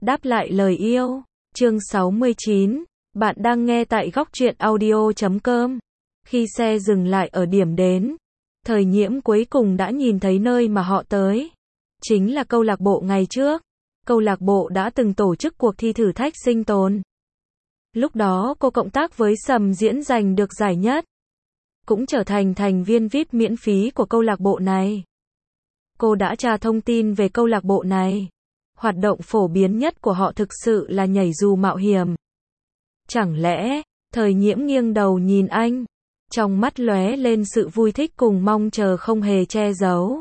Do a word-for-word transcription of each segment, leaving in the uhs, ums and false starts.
Đáp lại lời yêu. Chương sáu mươi chín. Bạn đang nghe tại góc truyện audio chấm com. Khi xe dừng lại ở điểm đến, Thời Nhiễm cuối cùng đã nhìn thấy nơi mà họ tới. Chính là câu lạc bộ ngày trước. Câu lạc bộ đã từng tổ chức cuộc thi thử thách sinh tồn. Lúc đó cô cộng tác với Sầm Diễn giành được giải nhất, cũng trở thành thành viên vi ai pi miễn phí của câu lạc bộ này. Cô đã tra thông tin về câu lạc bộ này. Hoạt động phổ biến nhất của họ thực sự là nhảy dù mạo hiểm. Chẳng lẽ, Thời Nhiễm nghiêng đầu nhìn anh, trong mắt lóe lên sự vui thích cùng mong chờ không hề che giấu.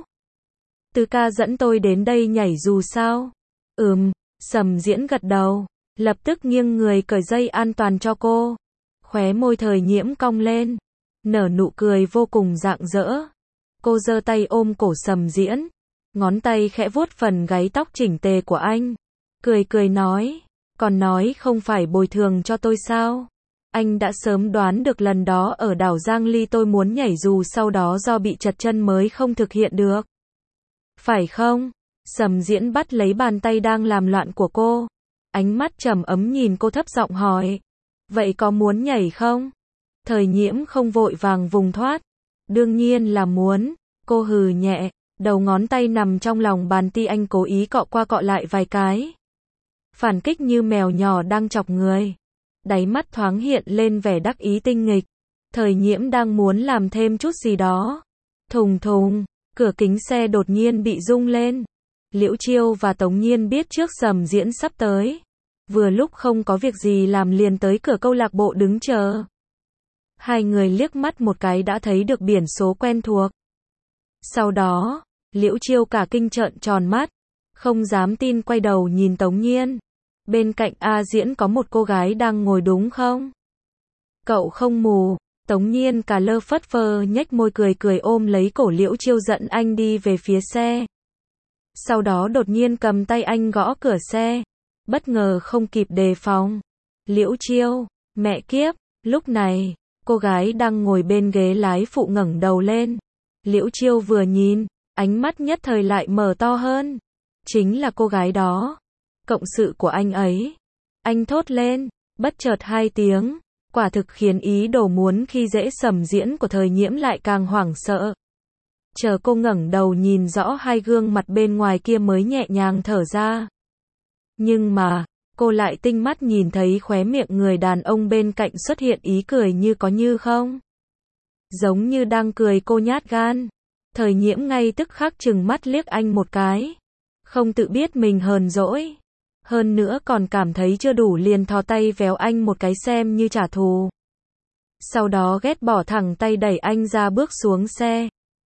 Từ ca dẫn tôi đến đây nhảy dù sao? Ừm, Sầm Diễn gật đầu, lập tức nghiêng người cởi dây an toàn cho cô. Khóe môi Thời Nhiễm cong lên, nở nụ cười vô cùng rạng rỡ. Cô giơ tay ôm cổ Sầm Diễn, ngón tay khẽ vuốt phần gáy tóc chỉnh tề của anh, cười cười nói, còn nói không phải bồi thường cho tôi sao? Anh đã sớm đoán được lần đó ở đảo Giang Ly tôi muốn nhảy dù sau đó do bị trật chân mới không thực hiện được. Phải không? Sầm Diễn bắt lấy bàn tay đang làm loạn của cô, ánh mắt trầm ấm nhìn cô thấp giọng hỏi, vậy có muốn nhảy không? Thời Nhiễm không vội vàng vùng thoát, đương nhiên là muốn. Cô hừ nhẹ, đầu ngón tay nằm trong lòng bàn tay anh cố ý cọ qua cọ lại vài cái. Phản kích như mèo nhỏ đang chọc người. Đáy mắt thoáng hiện lên vẻ đắc ý tinh nghịch. Thời Nhiễm đang muốn làm thêm chút gì đó. Thùng thùng, cửa kính xe đột nhiên bị rung lên. Liễu Chiêu và Tống Nhiên biết trước Sầm Diễn sắp tới. Vừa lúc không có việc gì làm liền tới cửa câu lạc bộ đứng chờ. Hai người liếc mắt một cái đã thấy được biển số quen thuộc. Sau đó, Liễu Chiêu cả kinh trợn tròn mắt, không dám tin quay đầu nhìn Tống Nhiên. Bên cạnh A Diễn có một cô gái đang ngồi đúng không? Cậu không mù. Tống Nhiên cả lơ phất phơ nhếch môi cười cười ôm lấy cổ Liễu Chiêu dẫn anh đi về phía xe. Sau đó đột nhiên cầm tay anh gõ cửa xe. Bất ngờ không kịp đề phòng. Liễu Chiêu, mẹ kiếp, lúc này, cô gái đang ngồi bên ghế lái phụ ngẩng đầu lên. Liễu Chiêu vừa nhìn, ánh mắt nhất thời lại mở to hơn. Chính là cô gái đó. Cộng sự của anh ấy. Anh thốt lên, bất chợt hai tiếng, quả thực khiến ý đồ muốn khi dễ Sầm Diễn của Thời Nhiễm lại càng hoảng sợ. Chờ cô ngẩng đầu nhìn rõ hai gương mặt bên ngoài kia mới nhẹ nhàng thở ra. Nhưng mà, cô lại tinh mắt nhìn thấy khóe miệng người đàn ông bên cạnh xuất hiện ý cười như có như không. Giống như đang cười cô nhát gan. Thời Nhiễm ngay tức khắc trừng mắt liếc anh một cái. Không tự biết mình hờn dỗi. Hơn nữa còn cảm thấy chưa đủ liền thò tay véo anh một cái xem như trả thù. Sau đó ghét bỏ thẳng tay đẩy anh ra bước xuống xe.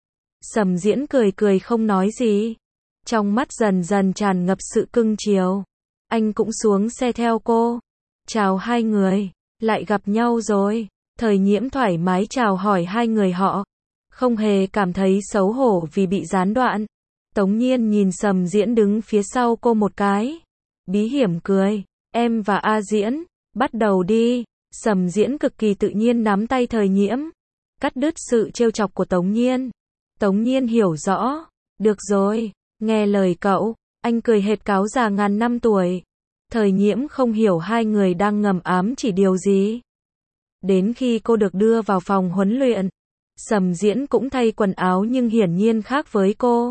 Sầm Diễn cười cười không nói gì. Trong mắt dần dần tràn ngập sự cưng chiều. Anh cũng xuống xe theo cô. Chào hai người, lại gặp nhau rồi. Thời Nhiễm thoải mái chào hỏi hai người họ. Không hề cảm thấy xấu hổ vì bị gián đoạn. Tống Nhiên nhìn Sầm Diễn đứng phía sau cô một cái. Bí hiểm cười, em và A Diễn, bắt đầu đi. Sầm Diễn cực kỳ tự nhiên nắm tay Thời Nhiễm. Cắt đứt sự trêu chọc của Tống Nhiên. Tống Nhiên hiểu rõ. Được rồi, nghe lời cậu. Anh cười hệt cáo già ngàn năm tuổi. Thời Nhiễm không hiểu hai người đang ngầm ám chỉ điều gì. Đến khi cô được đưa vào phòng huấn luyện, Sầm Diễn cũng thay quần áo nhưng hiển nhiên khác với cô.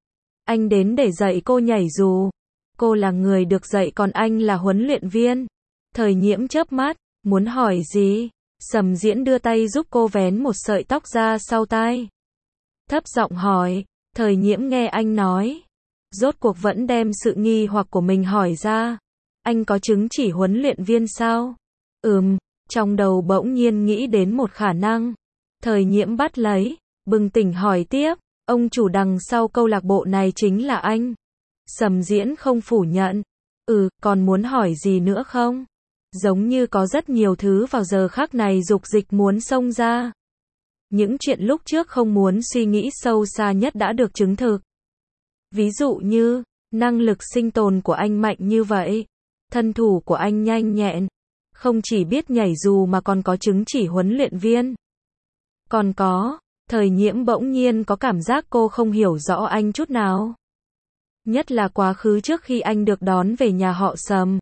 Anh đến để dạy cô nhảy dù. Cô là người được dạy còn anh là huấn luyện viên. Thời Nhiễm chớp mắt, muốn hỏi gì? Sầm Diễn đưa tay giúp cô vén một sợi tóc ra sau tai. Thấp giọng hỏi, Thời Nhiễm nghe anh nói. Rốt cuộc vẫn đem sự nghi hoặc của mình hỏi ra. Anh có chứng chỉ huấn luyện viên sao? Ừm, trong đầu bỗng nhiên nghĩ đến một khả năng. Thời Nhiễm bắt lấy, bừng tỉnh hỏi tiếp, ông chủ đằng sau câu lạc bộ này chính là anh. Sầm Diễn không phủ nhận. Ừ, còn muốn hỏi gì nữa không? Giống như có rất nhiều thứ vào giờ khắc này dục dịch muốn xông ra. Những chuyện lúc trước không muốn suy nghĩ sâu xa nhất đã được chứng thực. Ví dụ như, năng lực sinh tồn của anh mạnh như vậy. Thân thủ của anh nhanh nhẹn. Không chỉ biết nhảy dù mà còn có chứng chỉ huấn luyện viên. Còn có, Thời Nhiễm bỗng nhiên có cảm giác cô không hiểu rõ anh chút nào. Nhất là quá khứ trước khi anh được đón về nhà họ Sầm.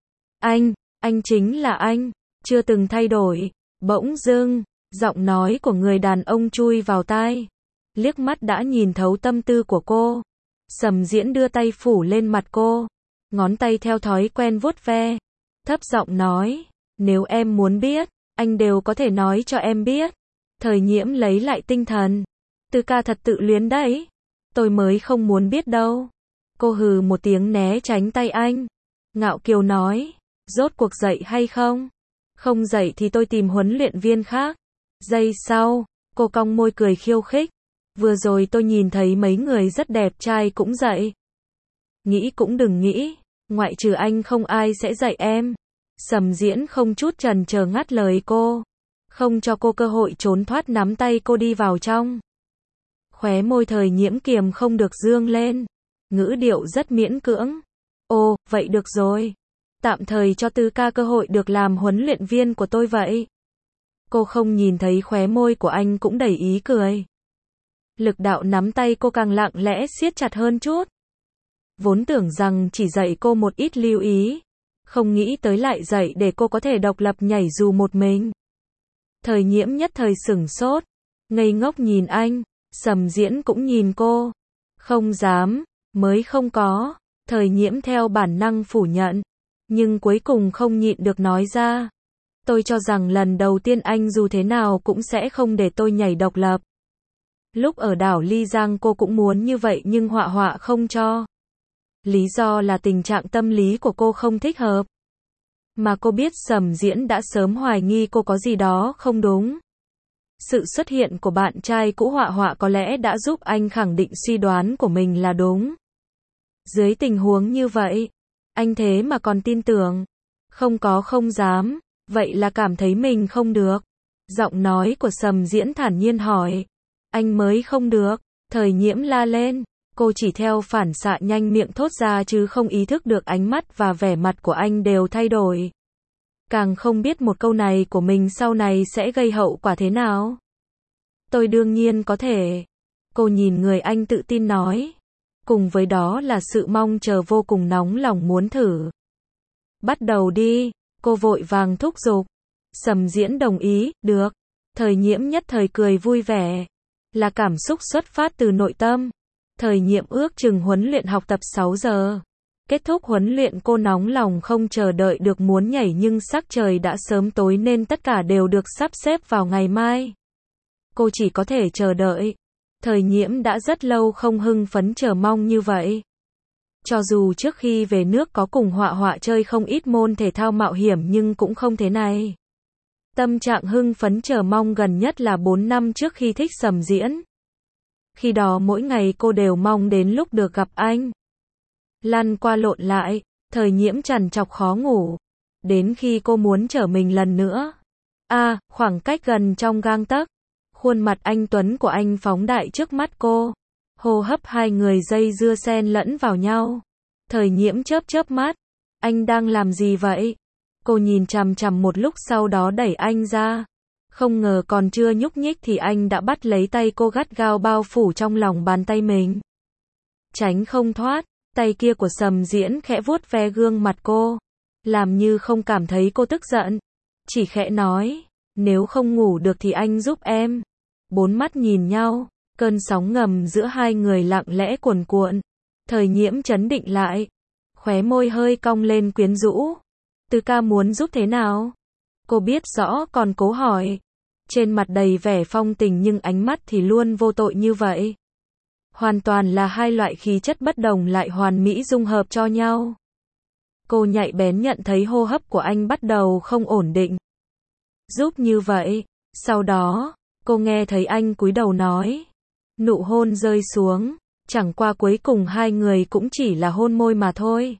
Anh, anh chính là anh, chưa từng thay đổi. Bỗng dưng, giọng nói của người đàn ông chui vào tai. Liếc mắt đã nhìn thấu tâm tư của cô. Sầm Diễn đưa tay phủ lên mặt cô. Ngón tay theo thói quen vuốt ve. Thấp giọng nói, nếu em muốn biết, anh đều có thể nói cho em biết. Thời Nhiễm lấy lại tinh thần. Tư ca thật tự luyến đấy. Tôi mới không muốn biết đâu. Cô hừ một tiếng né tránh tay anh. Ngạo kiều nói, rốt cuộc dậy hay không? Không dậy thì tôi tìm huấn luyện viên khác. Giây sau, cô cong môi cười khiêu khích. Vừa rồi tôi nhìn thấy mấy người rất đẹp trai cũng dậy. Nghĩ cũng đừng nghĩ, ngoại trừ anh không ai sẽ dạy em. Sầm Diễn không chút chần chờ ngắt lời cô. Không cho cô cơ hội trốn thoát, nắm tay cô đi vào trong. Khóe môi Thời Nhiễm kiềm không được dương lên. Ngữ điệu rất miễn cưỡng. Ồ, vậy được rồi. Tạm thời cho Tư ca cơ hội được làm huấn luyện viên của tôi vậy. Cô không nhìn thấy khóe môi của anh cũng đầy ý cười. Lực đạo nắm tay cô càng lặng lẽ siết chặt hơn chút. Vốn tưởng rằng chỉ dạy cô một ít lưu ý. Không nghĩ tới lại dạy để cô có thể độc lập nhảy dù một mình. Thời Nhiễm nhất thời sửng sốt. Ngây ngốc nhìn anh. Sầm Diễn cũng nhìn cô. Không dám. Mới không có. Thời Nhiễm theo bản năng phủ nhận. Nhưng cuối cùng không nhịn được nói ra. Tôi cho rằng lần đầu tiên anh dù thế nào cũng sẽ không để tôi nhảy độc lập. Lúc ở đảo Ly Giang cô cũng muốn như vậy nhưng Họa Họa không cho. Lý do là tình trạng tâm lý của cô không thích hợp. Mà cô biết Sầm Diễn đã sớm hoài nghi cô có gì đó không đúng. Sự xuất hiện của bạn trai cũ Họa Họa có lẽ đã giúp anh khẳng định suy đoán của mình là đúng. Dưới tình huống như vậy, anh thế mà còn tin tưởng. Không có không dám, vậy là cảm thấy mình không được. Giọng nói của Sầm Diễn thản nhiên hỏi. Anh mới không được. Thời Nhiễm la lên. Cô chỉ theo phản xạ nhanh miệng thốt ra chứ không ý thức được ánh mắt và vẻ mặt của anh đều thay đổi. Càng không biết một câu này của mình sau này sẽ gây hậu quả thế nào. Tôi đương nhiên có thể. Cô nhìn người anh tự tin nói. Cùng với đó là sự mong chờ vô cùng nóng lòng muốn thử. Bắt đầu đi. Cô vội vàng thúc giục. Sầm Diễn đồng ý, được. Thời Nhiễm nhất thời cười vui vẻ. Là cảm xúc xuất phát từ nội tâm. Thời Nhiễm ước chừng huấn luyện học tập sáu giờ. Kết thúc huấn luyện cô nóng lòng không chờ đợi được muốn nhảy nhưng sắc trời đã sớm tối nên tất cả đều được sắp xếp vào ngày mai. Cô chỉ có thể chờ đợi. Thời Nhiễm đã rất lâu không hưng phấn chờ mong như vậy. Cho dù trước khi về nước có cùng Họa Họa chơi không ít môn thể thao mạo hiểm nhưng cũng không thế này. Tâm trạng hưng phấn chờ mong gần nhất là bốn năm trước khi thích Sầm Diễn. Khi đó mỗi ngày cô đều mong đến lúc được gặp anh. Lăn qua lộn lại, Thời Nhiễm trằn trọc khó ngủ. Đến khi cô muốn trở mình lần nữa. À, khoảng cách gần trong gang tấc. Khuôn mặt anh tuấn của anh phóng đại trước mắt cô. Hô hấp hai người dây dưa xen lẫn vào nhau. Thời Nhiễm chớp chớp mắt. Anh đang làm gì vậy? Cô nhìn chằm chằm một lúc sau đó đẩy anh ra. Không ngờ còn chưa nhúc nhích thì anh đã bắt lấy tay cô gắt gao bao phủ trong lòng bàn tay mình. Tránh không thoát, tay kia của Sầm Diễn khẽ vuốt ve gương mặt cô. Làm như không cảm thấy cô tức giận. Chỉ khẽ nói, nếu không ngủ được thì anh giúp em. Bốn mắt nhìn nhau, cơn sóng ngầm giữa hai người lặng lẽ cuồn cuộn. Thời Nhiễm trấn định lại. Khóe môi hơi cong lên quyến rũ. Tư ca muốn giúp thế nào? Cô biết rõ còn cố hỏi. Trên mặt đầy vẻ phong tình nhưng ánh mắt thì luôn vô tội như vậy. Hoàn toàn là hai loại khí chất bất đồng lại hoàn mỹ dung hợp cho nhau. Cô nhạy bén nhận thấy hô hấp của anh bắt đầu không ổn định. Giúp như vậy. Sau đó, cô nghe thấy anh cúi đầu nói. Nụ hôn rơi xuống. Chẳng qua cuối cùng hai người cũng chỉ là hôn môi mà thôi.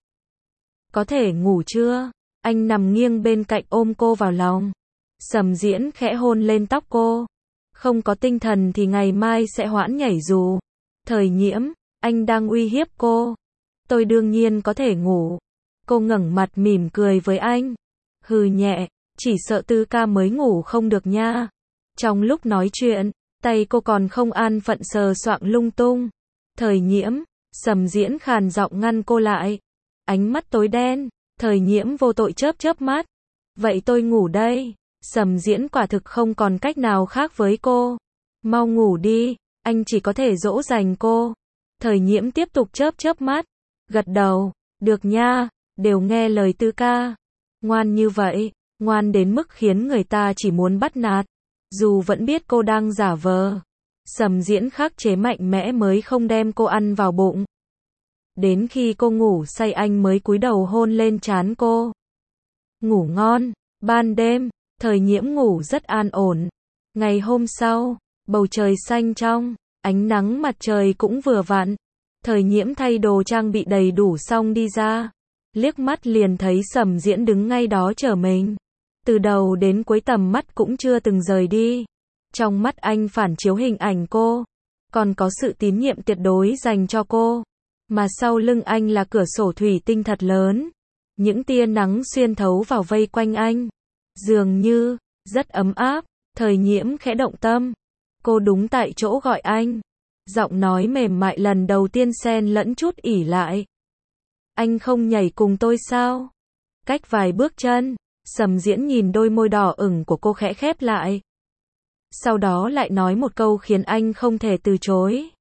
Có thể ngủ chưa? Anh nằm nghiêng bên cạnh ôm cô vào lòng. Sầm Diễn khẽ hôn lên tóc cô. Không có tinh thần thì ngày mai sẽ hoãn nhảy dù. Thời Nhiễm, anh đang uy hiếp cô. Tôi đương nhiên có thể ngủ. Cô ngẩng mặt mỉm cười với anh. Hừ nhẹ, chỉ sợ Tư ca mới ngủ không được nha. Trong lúc nói chuyện, tay cô còn không an phận sờ soạng lung tung. Thời Nhiễm, Sầm Diễn khàn giọng ngăn cô lại. Ánh mắt tối đen, Thời Nhiễm vô tội chớp chớp mắt. Vậy tôi ngủ đây. Sầm Diễn quả thực không còn cách nào khác với cô. Mau ngủ đi, anh chỉ có thể dỗ dành cô. Thời Nhiễm tiếp tục chớp chớp mắt, gật đầu, được nha, đều nghe lời Tư ca. Ngoan như vậy, ngoan đến mức khiến người ta chỉ muốn bắt nạt. Dù vẫn biết cô đang giả vờ. Sầm Diễn khắc chế mạnh mẽ mới không đem cô ăn vào bụng. Đến khi cô ngủ say anh mới cúi đầu hôn lên trán cô. Ngủ ngon. Ban đêm, Thời Nhiễm ngủ rất an ổn. Ngày hôm sau, bầu trời xanh trong, ánh nắng mặt trời cũng vừa vặn. Thời Nhiễm thay đồ trang bị đầy đủ xong đi ra. Liếc mắt liền thấy Sầm Diễn đứng ngay đó chờ mình. Từ đầu đến cuối tầm mắt cũng chưa từng rời đi. Trong mắt anh phản chiếu hình ảnh cô. Còn có sự tín nhiệm tuyệt đối dành cho cô. Mà sau lưng anh là cửa sổ thủy tinh thật lớn. Những tia nắng xuyên thấu vào vây quanh anh. Dường như, rất ấm áp. Thời Nhiễm khẽ động tâm. Cô đúng tại chỗ gọi anh. Giọng nói mềm mại lần đầu tiên xen lẫn chút ỉ lại. Anh không nhảy cùng tôi sao? Cách vài bước chân, Sầm Diễn nhìn đôi môi đỏ ửng của cô khẽ khép lại. Sau đó lại nói một câu khiến anh không thể từ chối.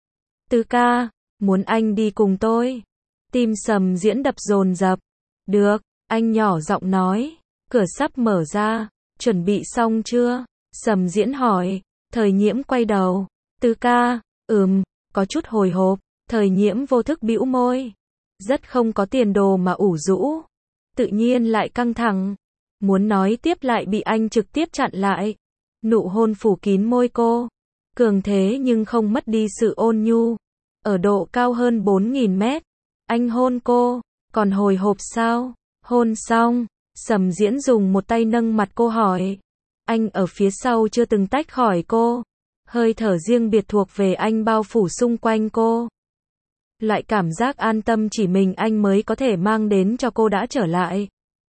Tư ca, muốn anh đi cùng tôi. Tim Sầm Diễn đập dồn dập. Được, anh nhỏ giọng nói. Cửa sắp mở ra, chuẩn bị xong chưa? Sầm Diễn hỏi. Thời Nhiễm quay đầu. Tư ca, ừm, có chút hồi hộp. Thời Nhiễm vô thức bĩu môi. Rất không có tiền đồ mà ủ rũ. Tự nhiên lại căng thẳng. Muốn nói tiếp lại bị anh trực tiếp chặn lại. Nụ hôn phủ kín môi cô. Cường thế nhưng không mất đi sự ôn nhu. Ở độ cao hơn bốn nghìn mét. Anh hôn cô. Còn hồi hộp sao? Hôn xong. Sầm Diễn dùng một tay nâng mặt cô hỏi. Anh ở phía sau chưa từng tách khỏi cô. Hơi thở riêng biệt thuộc về anh bao phủ xung quanh cô. Loại cảm giác an tâm chỉ mình anh mới có thể mang đến cho cô đã trở lại.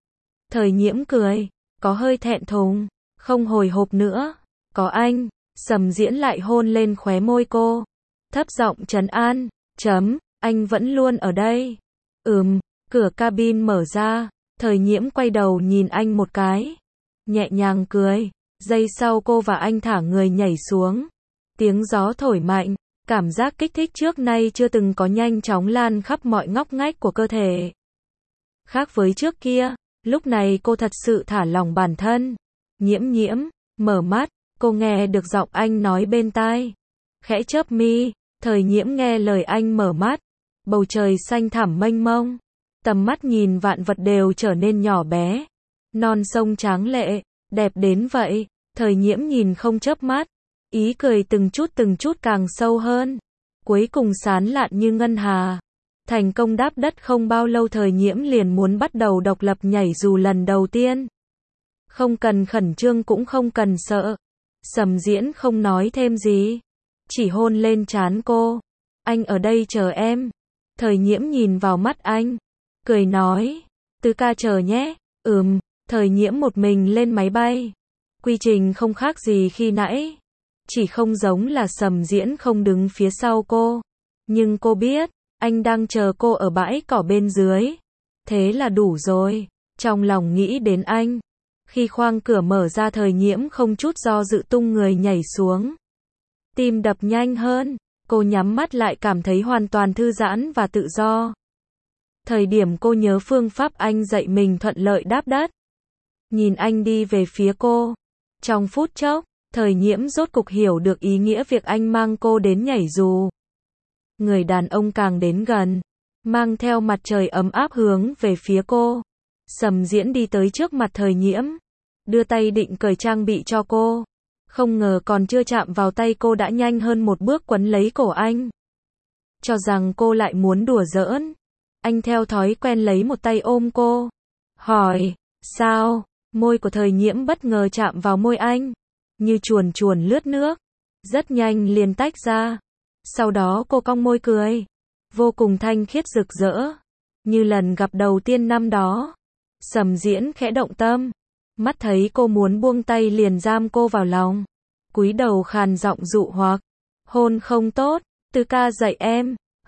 Thời Nhiễm cười, có hơi thẹn thùng, không hồi hộp nữa. Có anh. Sầm Diễn lại hôn lên khóe môi cô. Thấp giọng trấn an, chấm, anh vẫn luôn ở đây. Ừm, cửa cabin mở ra, Thời Nhiễm quay đầu nhìn anh một cái. Nhẹ nhàng cười, giây sau cô và anh thả người nhảy xuống. Tiếng gió thổi mạnh, cảm giác kích thích trước nay chưa từng có nhanh chóng lan khắp mọi ngóc ngách của cơ thể. Khác với trước kia, lúc này cô thật sự thả lỏng bản thân. Nhiễm Nhiễm, mở mắt, cô nghe được giọng anh nói bên tai. Khẽ chớp mi, Thời Nhiễm nghe lời anh mở mắt. Bầu trời xanh thẳm mênh mông. Tầm mắt nhìn vạn vật đều trở nên nhỏ bé. Non sông tráng lệ, đẹp đến vậy. Thời Nhiễm nhìn không chớp mắt. Ý cười từng chút từng chút càng sâu hơn. Cuối cùng sán lạn như ngân hà. Thành công đáp đất không bao lâu Thời Nhiễm liền muốn bắt đầu độc lập nhảy dù lần đầu tiên. Không cần khẩn trương cũng không cần sợ. Sầm Diễn không nói thêm gì. Chỉ hôn lên trán cô. Anh ở đây chờ em. Thời Nhiễm nhìn vào mắt anh. Cười nói. Tư ca chờ nhé. Ừm. Thời Nhiễm một mình lên máy bay. Quy trình không khác gì khi nãy. Chỉ không giống là Sầm Diễn không đứng phía sau cô. Nhưng cô biết, anh đang chờ cô ở bãi cỏ bên dưới. Thế là đủ rồi. Trong lòng nghĩ đến anh. Khi khoang cửa mở ra Thời Nhiễm không chút do dự tung người nhảy xuống. Tim đập nhanh hơn. Cô nhắm mắt lại cảm thấy hoàn toàn thư giãn và tự do. Thời điểm cô nhớ phương pháp anh dạy mình thuận lợi đáp đất. Nhìn anh đi về phía cô. Trong phút chốc, Thời Nhiễm rốt cục hiểu được ý nghĩa việc anh mang cô đến nhảy dù. Người đàn ông càng đến gần, mang theo mặt trời ấm áp hướng về phía cô. Sầm Diễn đi tới trước mặt Thời Nhiễm, đưa tay định cởi trang bị cho cô. Không ngờ còn chưa chạm vào tay cô đã nhanh hơn một bước quấn lấy cổ anh. Cho rằng cô lại muốn đùa giỡn. Anh theo thói quen lấy một tay ôm cô. Hỏi, sao? Môi của Thời Nhiễm bất ngờ chạm vào môi anh. Như chuồn chuồn lướt nước. Rất nhanh liền tách ra. Sau đó cô cong môi cười. Vô cùng thanh khiết rực rỡ. Như lần gặp đầu tiên năm đó. Sầm Diễn khẽ động tâm. Mắt thấy cô muốn buông tay liền giam cô vào lòng. Cúi đầu khàn giọng dụ hoặc. Hôn không tốt. Tư ca dạy em.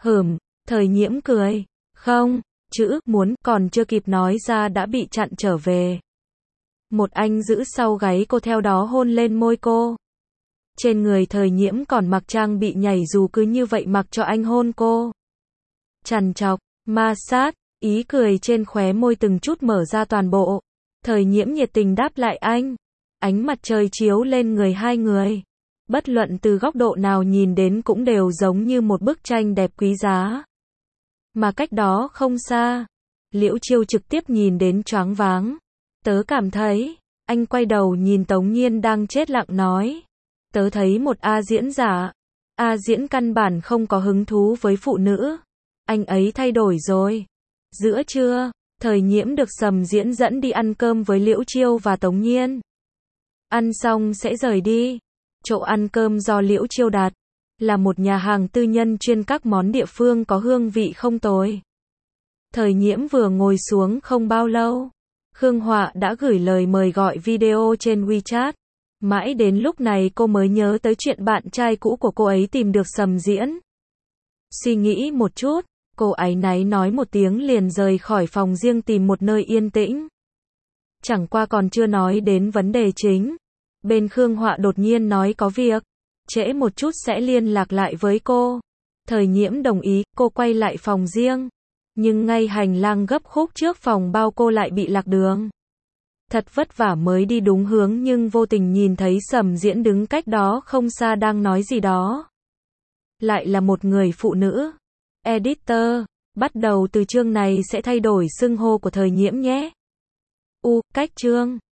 Hửm, Thời Nhiễm cười. Không, chữ muốn còn chưa kịp nói ra đã bị chặn trở về. Một anh giữ sau gáy cô theo đó hôn lên môi cô. Trên người Thời Nhiễm còn mặc trang bị nhảy dù cứ như vậy mặc cho anh hôn cô. Trằn trọc, ma sát, ý cười trên khóe môi từng chút mở ra toàn bộ. Thời Nhiễm nhiệt tình đáp lại anh. Ánh mặt trời chiếu lên người hai người. Bất luận từ góc độ nào nhìn đến cũng đều giống như một bức tranh đẹp quý giá. Mà cách đó không xa, Liễu Chiêu trực tiếp nhìn đến choáng váng. Tớ cảm thấy, anh quay đầu nhìn Tống Nhiên đang chết lặng nói. Tớ thấy một A Diễn giả. A Diễn căn bản không có hứng thú với phụ nữ. Anh ấy thay đổi rồi. Giữa trưa, Thời Nhiễm được Sầm Diễn dẫn đi ăn cơm với Liễu Chiêu và Tống Nhiên. Ăn xong sẽ rời đi. Chỗ ăn cơm do Liễu Chiêu đặt là một nhà hàng tư nhân chuyên các món địa phương có hương vị không tồi. Thời Nhiễm vừa ngồi xuống không bao lâu, Khương Họa đã gửi lời mời gọi video trên WeChat. Mãi đến lúc này cô mới nhớ tới chuyện bạn trai cũ của cô ấy tìm được Sầm Diễn. Suy nghĩ một chút, cô áy náy nói một tiếng liền rời khỏi phòng riêng tìm một nơi yên tĩnh. Chẳng qua còn chưa nói đến vấn đề chính. Bên Khương Họa đột nhiên nói có việc. Trễ một chút sẽ liên lạc lại với cô. Thời Nhiễm đồng ý, cô quay lại phòng riêng. Nhưng ngay hành lang gấp khúc trước phòng bao cô lại bị lạc đường. Thật vất vả mới đi đúng hướng nhưng vô tình nhìn thấy Sầm Diễn đứng cách đó không xa đang nói gì đó. Lại là một người phụ nữ. Editor, bắt đầu từ chương này sẽ thay đổi xưng hô của Thời Nhiễm nhé. U, cách chương.